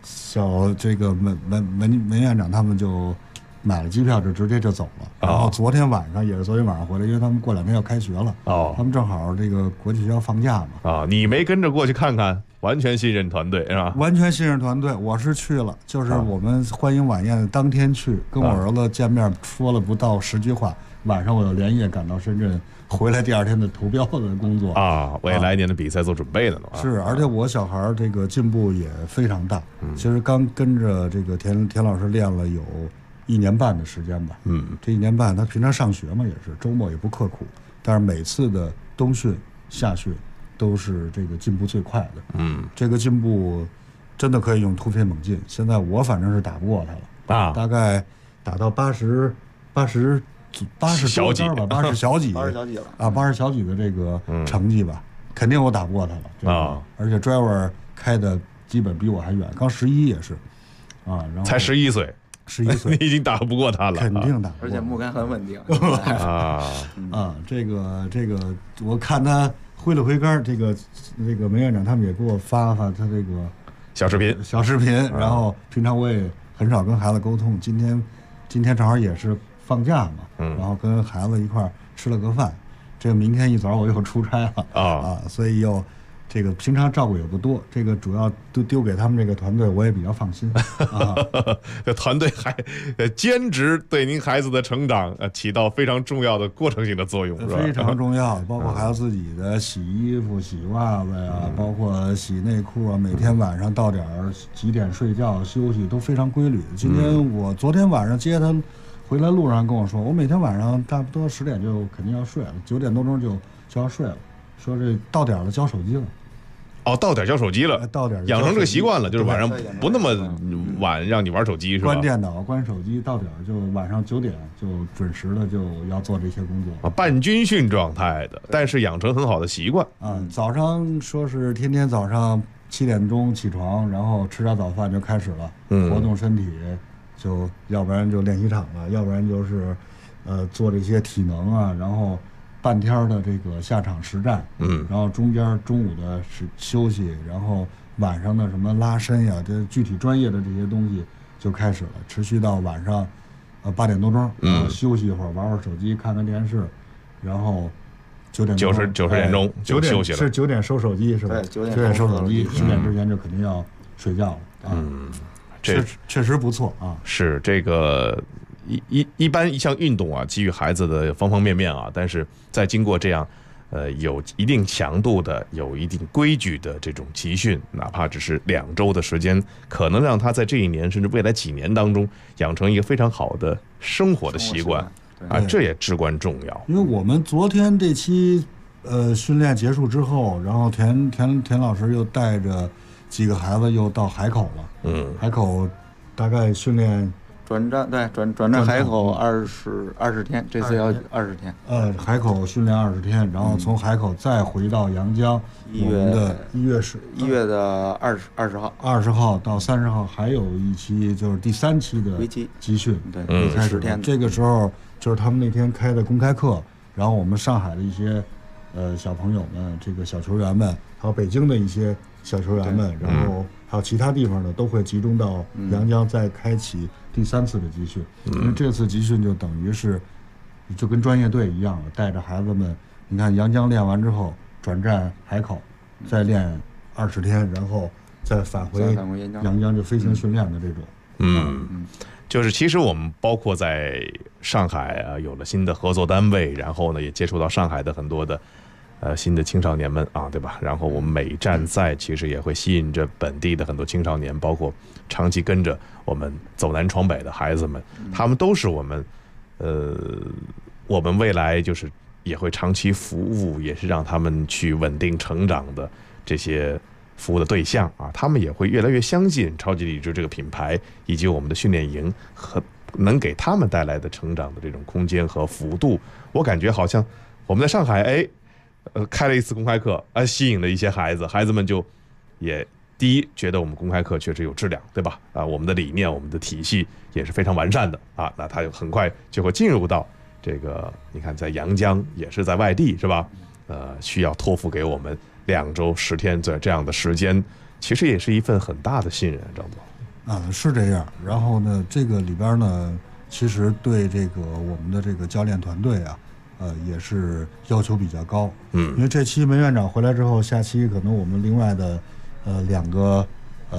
这个门院长他们就买了机票，就直接就走了。然后昨天晚上也是昨天晚上回来，因为他们过2天要开学了。他们正好这个国际学校放假嘛。 你没跟着过去看看？完全信任团队是吧？ 完全信任团队，我是去了，就是我们欢迎晚宴的当天去，跟我儿子见面，说了不到10句话。晚上我又连夜赶到深圳，回来第2天的投标的工作为来年的比赛做准备的呢。 是，而且我小孩这个进步也非常大。其实刚跟着这个田老师练了有1年半的时间吧。这1年半他平常上学嘛，也是周末也不刻苦，但是每次的冬训、夏训都是这个进步最快的。这个进步真的可以用突飞猛进。现在我反正是打不过他了大概打到80小几吧，80小几了80小几的这个成绩吧，肯定我打不过他了而且 driver 开的基本比我还远，刚11也是然后才11岁 ，11岁你已经打不过他了， 肯定打不过， 而且木杆很稳定这个我看他挥了挥杆，这个梅院长他们也给我发他这个小视频， 然后平常我也很少跟孩子沟通，今天正好也是放假嘛，然后跟孩子一块儿吃了个饭。这个明天一早我又出差了所以又这个平常照顾也不多，这个主要都丢给他们这个团队，我也比较放心这团队还兼职对您孩子的成长起到非常重要的过程性的作用，是吧？ 非常重要，包括孩子自己的洗衣服、洗袜子呀，包括洗内裤啊，每天晚上到点几点睡觉休息都非常规律。我昨天晚上接他回来路上跟我说，我每天晚上差不多10点就肯定要睡了，9点多钟就要睡了，说这到点了交手机了。 到点交手机了， 到点养成这个习惯了，就是晚上不那么晚让你玩手机，是吧？ 关电脑、关手机，到点就晚上9点就准时的就要做这些工作半军训状态的，但是养成很好的习惯早上说是天天早上7点钟起床，然后吃点早饭就开始了，活动身体，就要不然就练习场了，要不然就是做这些体能啊，然后半天的这个下场实战，然后中午的休息，然后晚上的什么拉伸呀，这具体专业的这些东西就开始了，持续到晚上8点多钟，休息一会儿，玩手机，看看电视，然后9点钟就休息了。 是9点收手机是吧？ 对，9 点收手机，10点之前就肯定要睡觉了确实不错是这个。一般像运动基于孩子的方方面面但是在经过这样有一定强度的、有一定规矩的这种集训，哪怕只是2周的时间，可能让他在这1年甚至未来几年当中养成一个非常好的生活的习惯这也至关重要。 因为我们昨天这期训练结束之后，然后田老师又带着几个孩子又到海口了，海口大概训练。 转战海口20天，这次要20天。 海口训练20天，然后从海口再回到阳江。1月的20 号到30号还有一期，就是第3期的集训， 对，10天。 这个时候就是他们那天开的公开课，然后我们上海的一些小朋友们，这个小球员们，还有北京的一些小球员们，然后还有其他地方的都会集中到阳江，再开启第3次的集训。因为这次集训就等于是就跟专业队一样了，带着孩子们，你看阳江练完之后转战海口，再练20天，然后再返回阳江，就飞行训练的这种。 就是其实我们包括在上海有了新的合作单位，然后呢也接触到上海的很多的新的青少年们对吧？然后我们每站赛其实也会吸引着本地的很多青少年，包括长期跟着我们走南闯北的孩子们，他们都是我们未来就是也会长期服务，也是让他们去稳定成长的这些服务的对象他们也会越来越相信超级理智这个品牌以及我们的训练营和能给他们带来的成长的这种空间和幅度。我感觉好像我们在上海开了一次公开课吸引了一些孩子们就也第一觉得我们公开课确实有质量，对吧？我们的理念、我们的体系也是非常完善的那他就很快就会进入到这个，你看在阳江也是在外地，是吧？需要托付给我们2周10天这样的时间，其实也是一份很大的信任，张总。 是这样。然后呢，这个里边呢，其实对这个我们的这个教练团队啊，也是要求比较高。因为这期门院长回来之后，下期可能我们另外的2个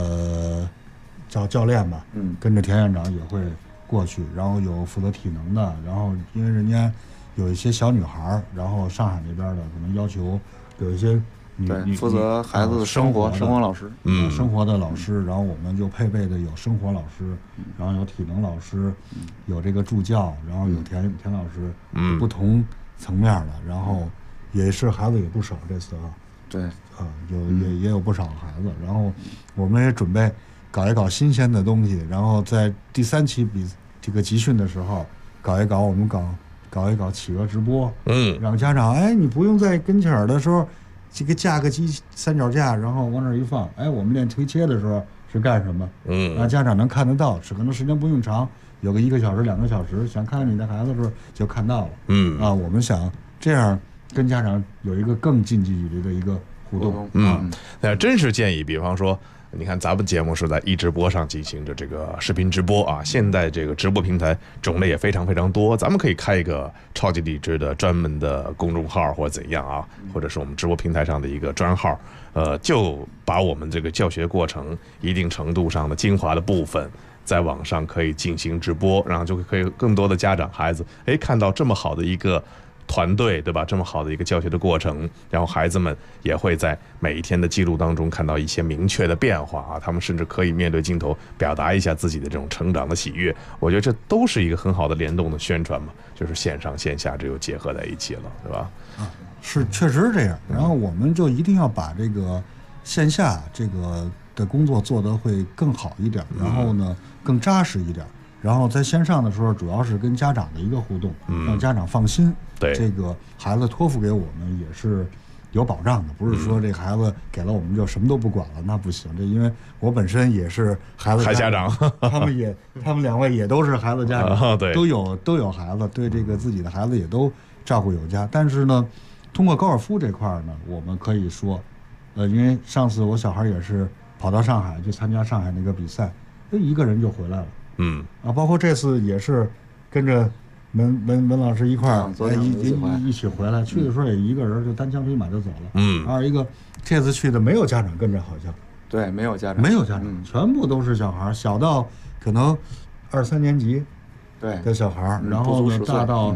教练吧，跟着田院长也会过去，然后有负责体能的，然后因为人家有一些小女孩，然后上海那边的可能要求有一些对负责孩子的生活老师， 生活的老师，然后我们就配备的有生活老师，然后有体能老师，有这个助教，然后有田老师，不同层面的，然后也是孩子也不少这次啊， 对也有不少孩子，然后我们也准备搞一搞新鲜的东西，然后在第3期这个集训的时候搞一搞，我们搞一搞企鹅直播，让家长你不用在跟前儿的时候这个架个三脚架，然后往那儿一放，我们练推切的时候是干什么？让家长能看得到，可能时间不用长，有个1个小时、2个小时，想看看你的孩子的时候就看到了。我们想这样跟家长有一个更近距离的一个互动。 那真是建议，比方说，你看咱们节目是在直播上进行着这个视频直播啊，现在这个直播平台种类也非常非常多，咱们可以开一个超级励志的专门的公众号或者怎样啊，或者是我们直播平台上的一个专号，就把我们这个教学过程一定程度上的精华的部分在网上可以进行直播，然后就可以更多的家长孩子看到这么好的一个团队，对吧？这么好的一个教学的过程，然后孩子们也会在每一天的记录当中看到一些明确的变化啊，他们甚至可以面对镜头表达一下自己的这种成长的喜悦。我觉得这都是一个很好的联动的宣传嘛，就是线上线下这又结合在一起了，对吧？ 是，确实是这样。然后我们就一定要把这个线下这个的工作做得会更好一点，然后呢更扎实一点。然后在线上的时候，主要是跟家长的一个互动，让家长放心。 对， 这个孩子托付给我们也是有保障的，不是说这孩子给了我们就什么都不管了，那不行。这因为我本身也是孩子家长， 他们2位也都是孩子家长， 对， 都有孩子，对这个自己的孩子也都照顾有加。但是呢，通过高尔夫这块呢，我们可以说，因为上次我小孩也是跑到上海去参加上海那个比赛，一个人就回来了。包括这次也是跟着文老师一块儿一起回来，去的时候也一个人就单枪匹马就走了。二一个这次去的没有家长跟着，好像对没有家长， 全部都是小孩，小到可能2、3年级的小孩，然后呢大到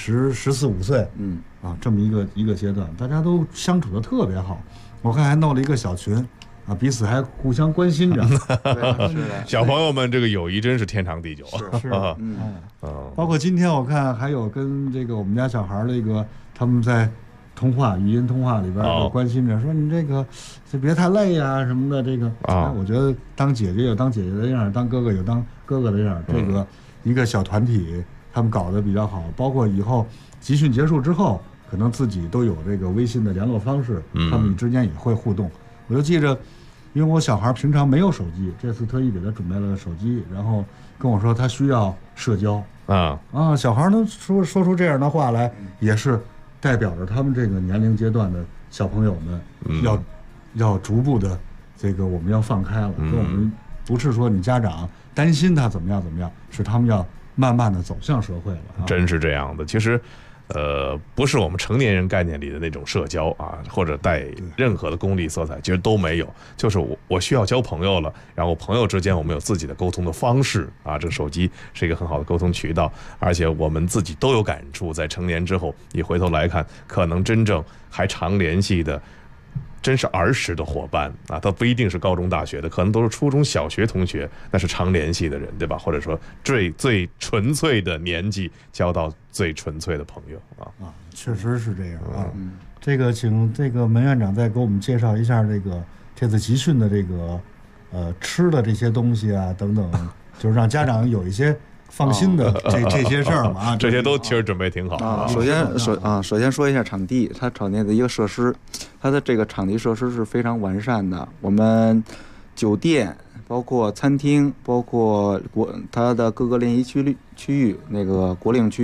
14、15岁，这么一个阶段，大家都相处的特别好。我看还弄了一个小群。彼此还互相关心着。 小朋友们这个友谊真是天长地久。 是包括今天我看还有跟这个我们家小孩那个他们在语音通话里边就关心着，说你这别太累呀什么的。这个我觉得当姐姐有当姐姐的样，当哥哥有当哥哥的样。这个一个小团体他们搞得比较好，包括以后集训结束之后，可能自己都有这个微信的联络方式，他们之间也会互动。我就记着，因为我小孩平常没有手机，这次特意给他准备了手机，然后跟我说他需要社交小孩能说出这样的话来，也是代表着他们这个年龄阶段的小朋友们要逐步的这个我们要放开了，跟我们不是说你家长担心他怎么样，是他们要慢慢的走向社会了。 真是这样的，其实。不是我们成年人概念里的那种社交啊，或者带任何的功利色彩，其实都没有。就是我需要交朋友了，然后朋友之间我们有自己的沟通的方式啊，这个手机是一个很好的沟通渠道，而且我们自己都有感触，在成年之后，你回头来看，可能真正还常联系的。真是儿时的伙伴啊，他不一定是高中大学的，可能都是初中小学同学，那是常联系的人，对吧？或者说最纯粹的年纪交到最纯粹的朋友确实是这样这个请这个门院长再给我们介绍一下这次集训的这个吃的这些东西啊等等，就是让家长有一些放心的这些事儿嘛这些都其实准备挺好首先说一下场地，它场地的一个设施，它的这个场地设施是非常完善的。我们酒店包括餐厅，包括它的各个练习区域，那个国领区、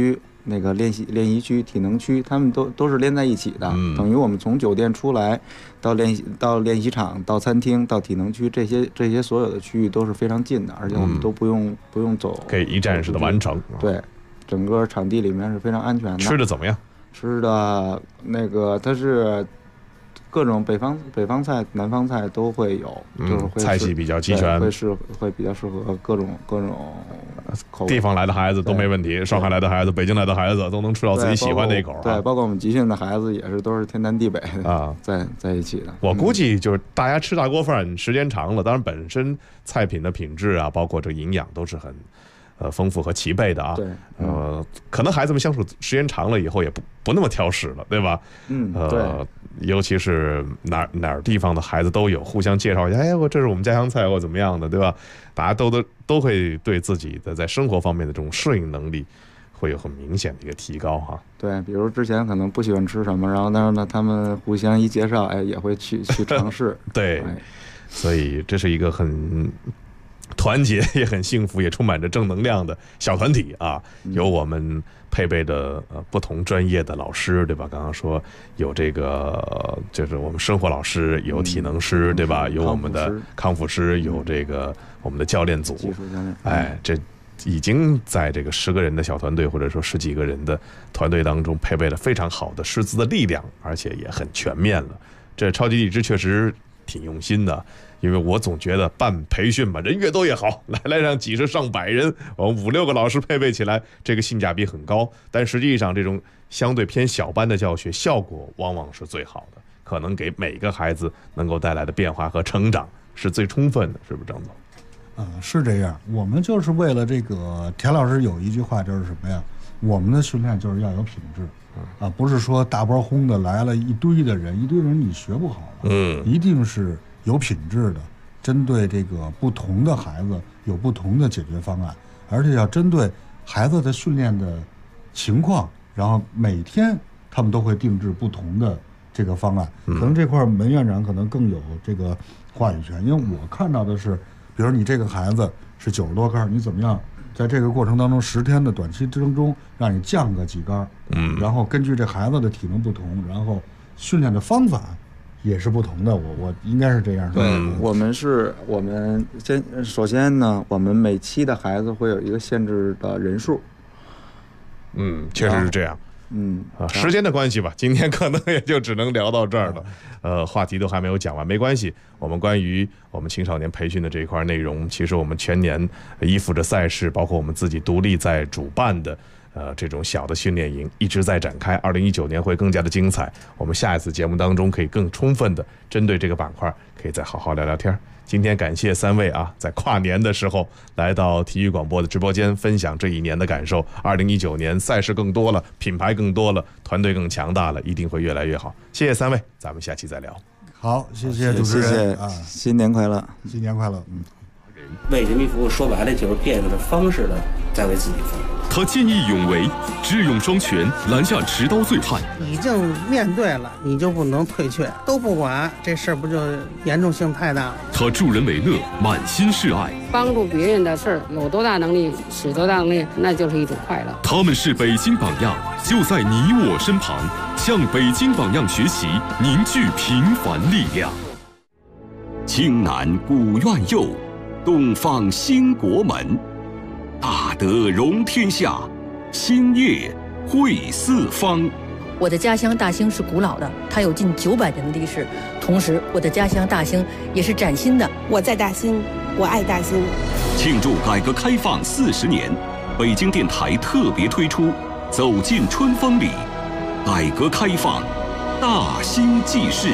那个练习区、体能区，他们都是连在一起的。等于我们从酒店出来到练习场、到餐厅、到体能区，这些所有的区域都是非常近的，而且我们都不用走， 可以一站式的完成。 对，整个场地里面是非常安全的。 吃的怎么样？ 吃的那个它是各种北方菜、南方菜都会有，就是会菜系比较齐全， 会比较适合各种口味。 地方来的孩子都没问题，上海来的孩子、北京来的孩子都能吃到自己喜欢的一口。 对，包括我们集训的孩子也是都是天南地北的啊，在一起的。 我估计就是大家吃大锅饭时间长了，当然本身菜品的品质啊，包括这营养都是很丰富和齐备的啊。 对， 可能孩子们相处时间长了以后也不那么挑食了，对吧？ 对。 尤其是哪儿地方的孩子都有，互相介绍一下，哎，这是我们家乡菜或怎么样的，对吧？大家都会对自己的在生活方面的这种适应能力会有很明显的一个提高哈。 对，比如之前可能不喜欢吃什么，然后但是呢，他们互相一介绍，哎，也会去尝试。 对，所以这是一个很团结也很幸福也充满着正能量的小团体啊，有我们配备的不同专业的老师，对吧？刚刚说有这个就是我们生活老师，有体能师，对吧？有我们的康复师，有这个我们的教练组， 技术教练。 哎，这已经在这个10个人的小团队或者说10几个人的团队当中配备了非常好的师资的力量，而且也很全面了。这超级荔枝确实挺用心的。因为我总觉得办培训吧，人越多越好，来上几十上百人，我们5、6个老师配备起来，这个性价比很高。但实际上，这种相对偏小班的教学效果往往是最好的，可能给每个孩子能够带来的变化和成长是最充分的，是不是，张总？ 是这样。我们就是为了这个，田老师有一句话就是什么呀？我们的训练就是要有品质。不是说大包轰的来了一堆人你学不好了，一定是有品质的，针对这个不同的孩子有不同的解决方案，而且要针对孩子的训练的情况，然后每天他们都会定制不同的这个方案。可能这块门院长可能更有这个话语权，因为我看到的是，比如你这个孩子是90多杆，你怎么样在这个过程当中10天的短期之中让你降个几杆，然后根据这孩子的体能不同，然后训练的方法也是不同的，我应该是这样。 对，我们首先呢，我们每期的孩子会有一个限制的人数。 确实是这样。时间的关系吧，今天可能也就只能聊到这儿了。话题都还没有讲完，没关系。我们关于我们青少年培训的这一块内容，其实我们全年依附着赛事，包括我们自己独立在主办的这种小的训练营一直在展开。2019年会更加的精彩。我们下一次节目当中可以更充分的针对这个板块，可以再好好聊聊天。今天感谢3位啊，在跨年的时候来到体育广播的直播间，分享这一年的感受。2019年赛事更多了，品牌更多了，团队更强大了，一定会越来越好。谢谢3位，咱们下期再聊。 好，谢谢主持人啊， 新年快乐， 新年快乐。 为人民服务，说白了就是变着方式的在为自己服务。 他见义勇为，智勇双全，拦下持刀醉汉。 已经面对了，你就不能退却，都不管，这事儿不就严重性太大了？ 他助人为乐，满心是爱， 帮助别人的事儿，有多大能力使多大能力，那就是一种快乐。 他们是北京榜样，就在你我身旁，向北京榜样学习，凝聚平凡力量。青南古院右，东方兴国门。大德容天下，兴业惠四方。 我的家乡大兴是古老的，它有近900年的历史。同时，我的家乡大兴也是崭新的。 我在大兴，我爱大兴。 庆祝改革开放40年，北京电台特别推出《走进春风里》，改革开放，大兴记事。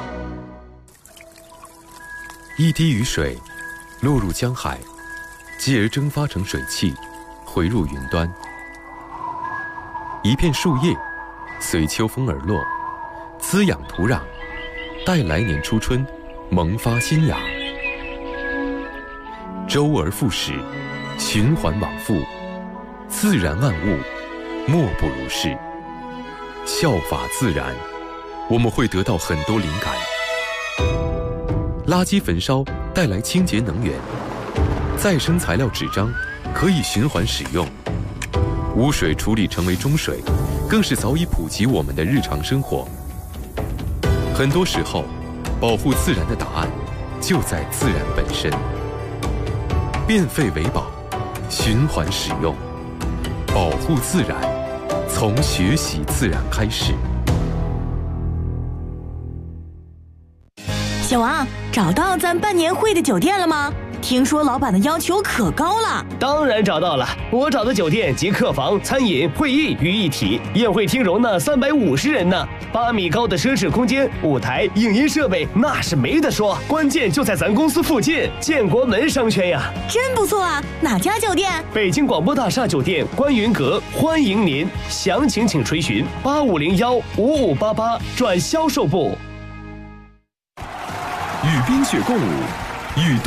一滴雨水落入江海，继而蒸发成水汽，回入云端。一片树叶随秋风而落，滋养土壤，待来年初春萌发新芽。周而复始，循环往复，自然万物莫不如是。效法自然，我们会得到很多灵感。垃圾焚烧带来清洁能源，再生材料纸张可以循环使用。 污水处理成为中水，更是早已普及我们的日常生活。很多时候，保护自然的答案就在自然本身。变废为宝，循环使用，保护自然，从学习自然开始。 小王，找到咱办年会的酒店了吗？听说老板的要求可高了。 当然找到了，我找的酒店集客房、餐饮、会议于一体，宴会厅容纳350人呢，8米高的奢侈空间，舞台、影音设备那是没得说，关键就在咱公司附近，建国门商圈呀。 真不错啊！哪家酒店？ 北京广播大厦酒店观云阁，欢迎您，详情请垂询85015588转销售部。 与冰雪共舞，与